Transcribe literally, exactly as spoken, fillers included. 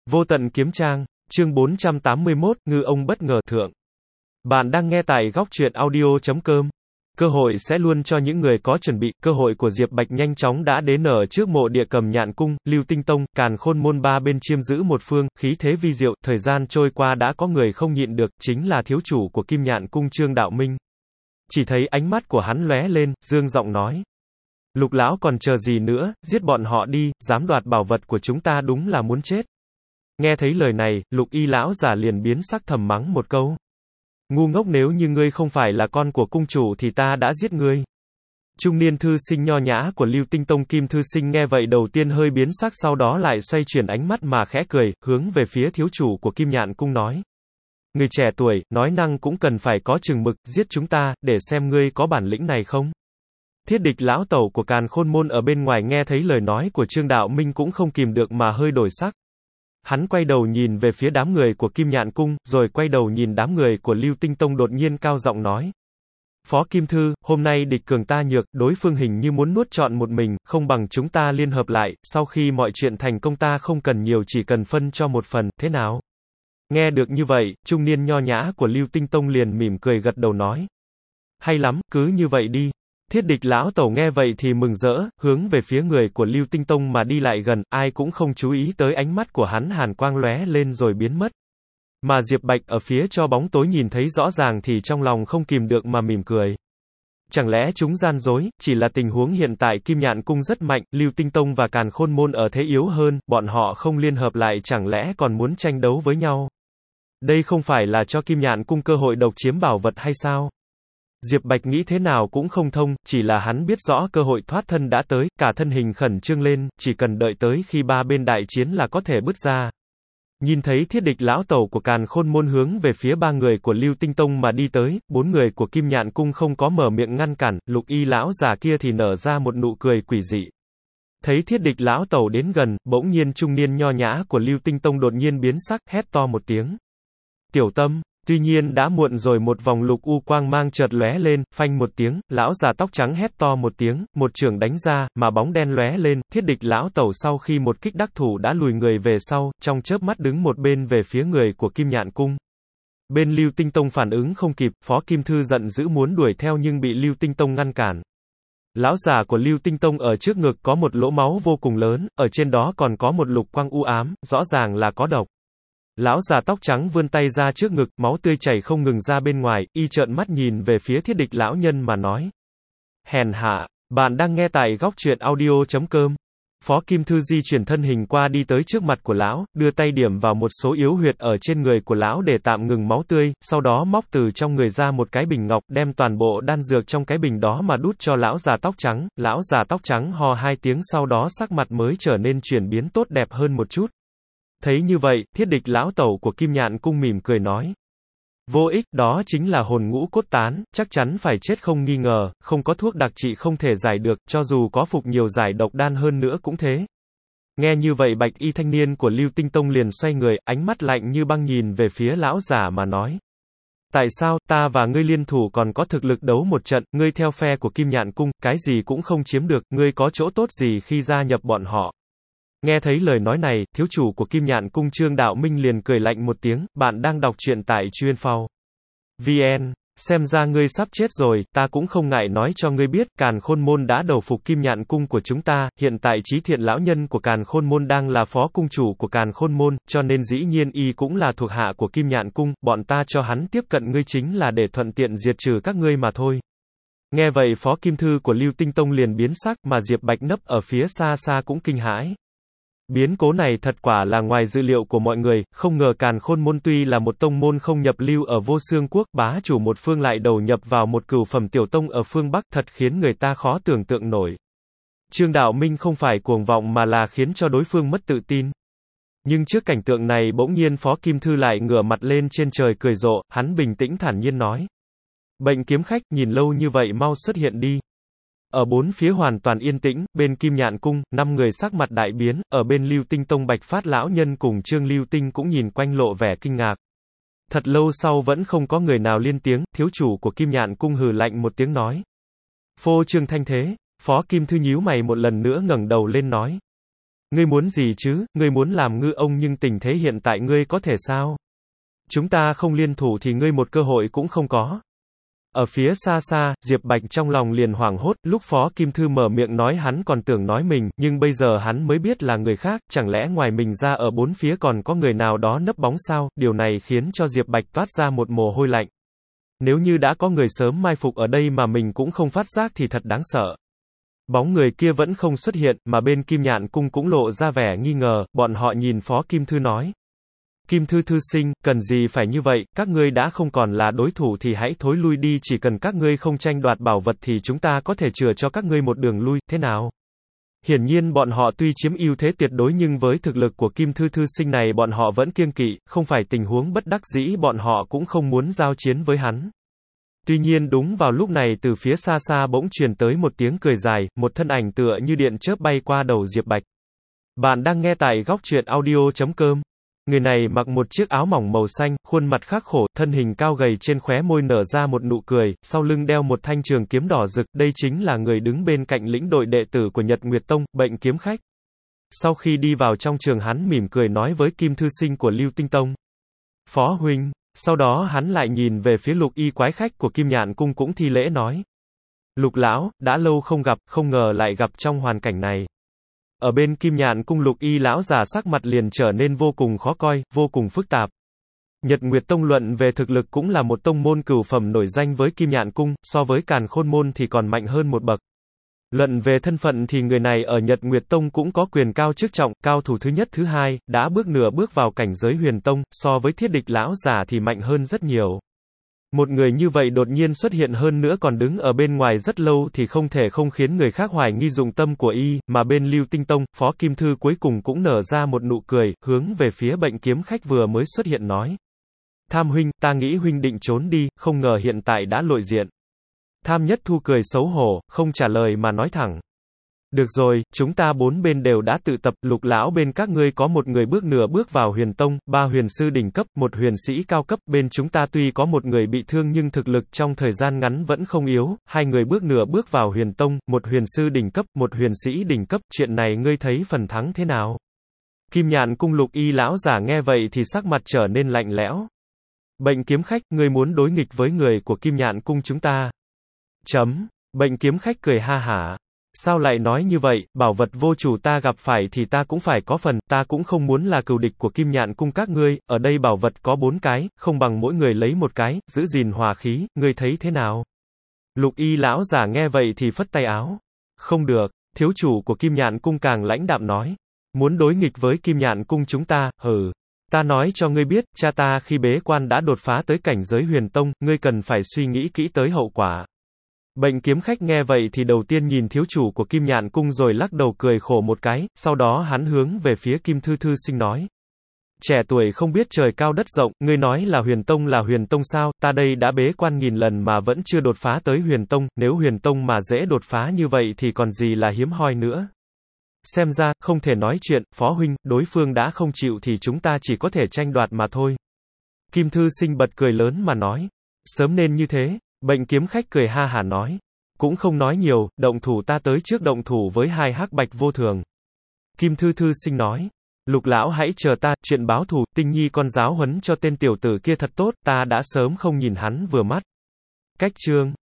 Vô tận kiếm trang, chương bốn trăm tám mươi mốt, ngư ông bất ngờ thượng. Bạn đang nghe tại góc truyện audio chấm com. Cơ hội sẽ luôn cho những người có chuẩn bị, cơ hội của Diệp Bạch nhanh chóng đã đến ở trước mộ địa Cầm Nhạn Cung, Lưu Tinh Tông, Càn Khôn Môn ba bên chiêm giữ một phương, khí thế vi diệu, thời gian trôi qua đã có người không nhịn được, chính là thiếu chủ của Kim Nhạn Cung Trương Đạo Minh. Chỉ thấy ánh mắt của hắn lóe lên, dương giọng nói. Lục lão còn chờ gì nữa, giết bọn họ đi, dám đoạt bảo vật của chúng ta đúng là muốn chết. Nghe thấy lời này, Lục Y lão giả liền biến sắc thầm mắng một câu. Ngu ngốc, nếu như ngươi không phải là con của cung chủ thì ta đã giết ngươi. Trung niên thư sinh nho nhã của Lưu Tinh Tông Kim thư sinh nghe vậy đầu tiên hơi biến sắc, sau đó lại xoay chuyển ánh mắt mà khẽ cười, hướng về phía thiếu chủ của Kim Nhạn Cung nói. Người trẻ tuổi, nói năng cũng cần phải có chừng mực, giết chúng ta, để xem ngươi có bản lĩnh này không. Thiết địch lão tẩu của Càn Khôn Môn ở bên ngoài nghe thấy lời nói của Trương Đạo Minh cũng không kìm được mà hơi đổi sắc. Hắn quay đầu nhìn về phía đám người của Kim Nhạn Cung, rồi quay đầu nhìn đám người của Lưu Tinh Tông đột nhiên cao giọng nói. Phó Kim Thư, hôm nay địch cường ta nhược, đối phương hình như muốn nuốt trọn một mình, không bằng chúng ta liên hợp lại, sau khi mọi chuyện thành công ta không cần nhiều chỉ cần phân cho một phần, thế nào? Nghe được như vậy, trung niên nho nhã của Lưu Tinh Tông liền mỉm cười gật đầu nói. Hay lắm, cứ như vậy đi. Thiết địch lão tẩu nghe vậy thì mừng rỡ, hướng về phía người của Lưu Tinh Tông mà đi lại gần, ai cũng không chú ý tới ánh mắt của hắn hàn quang lóe lên rồi biến mất. Mà Diệp Bạch ở phía cho bóng tối nhìn thấy rõ ràng thì trong lòng không kìm được mà mỉm cười. Chẳng lẽ chúng gian dối, chỉ là tình huống hiện tại Kim Nhạn Cung rất mạnh, Lưu Tinh Tông và Càn Khôn Môn ở thế yếu hơn, bọn họ không liên hợp lại chẳng lẽ còn muốn tranh đấu với nhau? Đây không phải là cho Kim Nhạn Cung cơ hội độc chiếm bảo vật hay sao? Diệp Bạch nghĩ thế nào cũng không thông, chỉ là hắn biết rõ cơ hội thoát thân đã tới, cả thân hình khẩn trương lên, chỉ cần đợi tới khi ba bên đại chiến là có thể bứt ra. Nhìn thấy thiết địch lão tẩu của Càn Khôn Môn hướng về phía ba người của Lưu Tinh Tông mà đi tới, bốn người của Kim Nhạn Cung không có mở miệng ngăn cản, Lục Y lão già kia thì nở ra một nụ cười quỷ dị. Thấy thiết địch lão tẩu đến gần, bỗng nhiên trung niên nho nhã của Lưu Tinh Tông đột nhiên biến sắc, hét to một tiếng. Tiểu Tâm. Tuy nhiên đã muộn rồi, một vòng lục u quang mang chợt lóe lên, phanh một tiếng, lão già tóc trắng hét to một tiếng, một chưởng đánh ra, mà bóng đen lóe lên, thiết địch lão tẩu sau khi một kích đắc thủ đã lùi người về sau, trong chớp mắt đứng một bên về phía người của Kim Nhạn Cung. Bên Lưu Tinh Tông phản ứng không kịp, Phó Kim Thư giận dữ muốn đuổi theo nhưng bị Lưu Tinh Tông ngăn cản. Lão già của Lưu Tinh Tông ở trước ngực có một lỗ máu vô cùng lớn, ở trên đó còn có một lục quang u ám, rõ ràng là có độc. Lão già tóc trắng vươn tay ra trước ngực, máu tươi chảy không ngừng ra bên ngoài, y trợn mắt nhìn về phía thiết địch lão nhân mà nói. Hèn hạ, bạn đang nghe tại góc truyện audio chấm com. Phó Kim Thư di chuyển thân hình qua đi tới trước mặt của lão, đưa tay điểm vào một số yếu huyệt ở trên người của lão để tạm ngừng máu tươi, sau đó móc từ trong người ra một cái bình ngọc, đem toàn bộ đan dược trong cái bình đó mà đút cho lão già tóc trắng. Lão già tóc trắng ho hai tiếng, sau đó sắc mặt mới trở nên chuyển biến tốt đẹp hơn một chút. Thấy như vậy, thiết địch lão tẩu của Kim Nhạn Cung mỉm cười nói. Vô ích, đó chính là hồn ngũ cốt tán, chắc chắn phải chết không nghi ngờ, không có thuốc đặc trị không thể giải được, cho dù có phục nhiều giải độc đan hơn nữa cũng thế. Nghe như vậy bạch y thanh niên của Lưu Tinh Tông liền xoay người, ánh mắt lạnh như băng nhìn về phía lão giả mà nói. Tại sao, ta và ngươi liên thủ còn có thực lực đấu một trận, ngươi theo phe của Kim Nhạn Cung, cái gì cũng không chiếm được, ngươi có chỗ tốt gì khi gia nhập bọn họ? Nghe thấy lời nói này, thiếu chủ của Kim Nhạn Cung Trương Đạo Minh liền cười lạnh một tiếng, bạn đang đọc truyện tại chuyên phao. vê en, xem ra ngươi sắp chết rồi, ta cũng không ngại nói cho ngươi biết, Càn Khôn Môn đã đầu phục Kim Nhạn Cung của chúng ta, hiện tại Chí Thiện lão nhân của Càn Khôn Môn đang là phó cung chủ của Càn Khôn Môn, cho nên dĩ nhiên y cũng là thuộc hạ của Kim Nhạn Cung, bọn ta cho hắn tiếp cận ngươi chính là để thuận tiện diệt trừ các ngươi mà thôi. Nghe vậy Phó Kim Thư của Lưu Tinh Tông liền biến sắc, mà Diệp Bạch nấp ở phía xa xa cũng kinh hãi. Biến cố này thật quả là ngoài dự liệu của mọi người, không ngờ Càn Khôn Môn tuy là một tông môn không nhập lưu ở Vô Xương Quốc, bá chủ một phương lại đầu nhập vào một cửu phẩm tiểu tông ở phương Bắc, thật khiến người ta khó tưởng tượng nổi. Trương Đạo Minh không phải cuồng vọng mà là khiến cho đối phương mất tự tin. Nhưng trước cảnh tượng này bỗng nhiên Phó Kim Thư lại ngửa mặt lên trên trời cười rộ, hắn bình tĩnh thản nhiên nói. Bệnh kiếm khách, nhìn lâu như vậy mau xuất hiện đi. Ở bốn phía hoàn toàn yên tĩnh, bên Kim Nhạn Cung, năm người sắc mặt đại biến, ở bên Lưu Tinh Tông Bạch Phát lão nhân cùng Trương Lưu Tinh cũng nhìn quanh lộ vẻ kinh ngạc. Thật lâu sau vẫn không có người nào lên tiếng, thiếu chủ của Kim Nhạn Cung hừ lạnh một tiếng nói. Phô trương thanh thế, Phó Kim Thư nhíu mày một lần nữa ngẩng đầu lên nói. Ngươi muốn gì chứ, ngươi muốn làm ngư ông nhưng tình thế hiện tại ngươi có thể sao? Chúng ta không liên thủ thì ngươi một cơ hội cũng không có. Ở phía xa xa, Diệp Bạch trong lòng liền hoảng hốt, lúc Phó Kim Thư mở miệng nói hắn còn tưởng nói mình, nhưng bây giờ hắn mới biết là người khác, chẳng lẽ ngoài mình ra ở bốn phía còn có người nào đó nấp bóng sao, điều này khiến cho Diệp Bạch toát ra một mồ hôi lạnh. Nếu như đã có người sớm mai phục ở đây mà mình cũng không phát giác thì thật đáng sợ. Bóng người kia vẫn không xuất hiện, mà bên Kim Nhạn Cung cũng lộ ra vẻ nghi ngờ, bọn họ nhìn Phó Kim Thư nói. Kim Thư thư sinh, cần gì phải như vậy, các ngươi đã không còn là đối thủ thì hãy thối lui đi, chỉ cần các ngươi không tranh đoạt bảo vật thì chúng ta có thể chừa cho các ngươi một đường lui, thế nào? Hiển nhiên bọn họ tuy chiếm ưu thế tuyệt đối nhưng với thực lực của Kim Thư thư sinh này bọn họ vẫn kiêng kỵ, không phải tình huống bất đắc dĩ bọn họ cũng không muốn giao chiến với hắn. Tuy nhiên đúng vào lúc này từ phía xa xa bỗng truyền tới một tiếng cười dài, một thân ảnh tựa như điện chớp bay qua đầu Diệp Bạch. Bạn đang nghe tại góc truyện audio chấm com. Người này mặc một chiếc áo mỏng màu xanh, khuôn mặt khắc khổ, thân hình cao gầy trên khóe môi nở ra một nụ cười, sau lưng đeo một thanh trường kiếm đỏ rực, đây chính là người đứng bên cạnh lĩnh đội đệ tử của Nhật Nguyệt Tông, Bệnh Kiếm Khách. Sau khi đi vào trong trường hắn mỉm cười nói với Kim thư sinh của Lưu Tinh Tông. Phó huynh, sau đó hắn lại nhìn về phía Lục Y quái khách của Kim Nhạn Cung cũng thi lễ nói. Lục lão, đã lâu không gặp, không ngờ lại gặp trong hoàn cảnh này. Ở bên Kim Nhạn Cung Lục Y lão già sắc mặt liền trở nên vô cùng khó coi, vô cùng phức tạp. Nhật Nguyệt Tông luận về thực lực cũng là một tông môn cửu phẩm nổi danh với Kim Nhạn Cung, so với Càn Khôn môn thì còn mạnh hơn một bậc. Luận về thân phận thì người này ở Nhật Nguyệt Tông cũng có quyền cao chức trọng, cao thủ thứ nhất thứ hai, đã bước nửa bước vào cảnh giới Huyền Tông, so với Thiết Địch lão già thì mạnh hơn rất nhiều. Một người như vậy đột nhiên xuất hiện hơn nữa còn đứng ở bên ngoài rất lâu thì không thể không khiến người khác hoài nghi dụng tâm của y, mà bên Lưu Tinh Tông, Phó Kim Thư cuối cùng cũng nở ra một nụ cười, hướng về phía Bệnh Kiếm Khách vừa mới xuất hiện nói. Tham huynh, ta nghĩ huynh định trốn đi, không ngờ hiện tại đã lộ diện. Tham Nhất Thu cười xấu hổ, không trả lời mà nói thẳng. Được rồi, chúng ta bốn bên đều đã tự tập, Lục lão bên các ngươi có một người bước nửa bước vào Huyền Tông, ba huyền sư đỉnh cấp, một huyền sĩ cao cấp, bên chúng ta tuy có một người bị thương nhưng thực lực trong thời gian ngắn vẫn không yếu, hai người bước nửa bước vào Huyền Tông, một huyền sư đỉnh cấp, một huyền sĩ đỉnh cấp, chuyện này ngươi thấy phần thắng thế nào? Kim Nhạn Cung Lục Y lão giả nghe vậy thì sắc mặt trở nên lạnh lẽo. Bệnh Kiếm Khách, ngươi muốn đối nghịch với người của Kim Nhạn Cung chúng ta? Chấm. Bệnh Kiếm Khách cười ha hả. Sao lại nói như vậy, bảo vật vô chủ ta gặp phải thì ta cũng phải có phần, ta cũng không muốn là cừu địch của Kim Nhạn Cung các ngươi, ở đây bảo vật có bốn cái, không bằng mỗi người lấy một cái, giữ gìn hòa khí, ngươi thấy thế nào? Lục Y lão giả nghe vậy thì phất tay áo. Không được, thiếu chủ của Kim Nhạn Cung càng lãnh đạm nói. Muốn đối nghịch với Kim Nhạn Cung chúng ta, hừ. Ta nói cho ngươi biết, cha ta khi bế quan đã đột phá tới cảnh giới Huyền Tông, ngươi cần phải suy nghĩ kỹ tới hậu quả. Bệnh Kiếm Khách nghe vậy thì đầu tiên nhìn thiếu chủ của Kim Nhạn Cung rồi lắc đầu cười khổ một cái, sau đó hắn hướng về phía Kim Thư thư sinh nói. Trẻ tuổi không biết trời cao đất rộng, ngươi nói là Huyền Tông là Huyền Tông sao, ta đây đã bế quan nghìn lần mà vẫn chưa đột phá tới Huyền Tông, nếu Huyền Tông mà dễ đột phá như vậy thì còn gì là hiếm hoi nữa. Xem ra, không thể nói chuyện, Phó huynh, đối phương đã không chịu thì chúng ta chỉ có thể tranh đoạt mà thôi. Kim Thư sinh bật cười lớn mà nói. Sớm nên như thế. Bệnh Kiếm Khách cười ha hả nói. Cũng không nói nhiều, động thủ ta tới trước động thủ với hai hắc bạch vô thường. Kim Thư thư sinh nói. Lục lão hãy chờ ta, chuyện báo thù, Tinh Nhi con giáo huấn cho tên tiểu tử kia thật tốt, ta đã sớm không nhìn hắn vừa mắt. Cách chương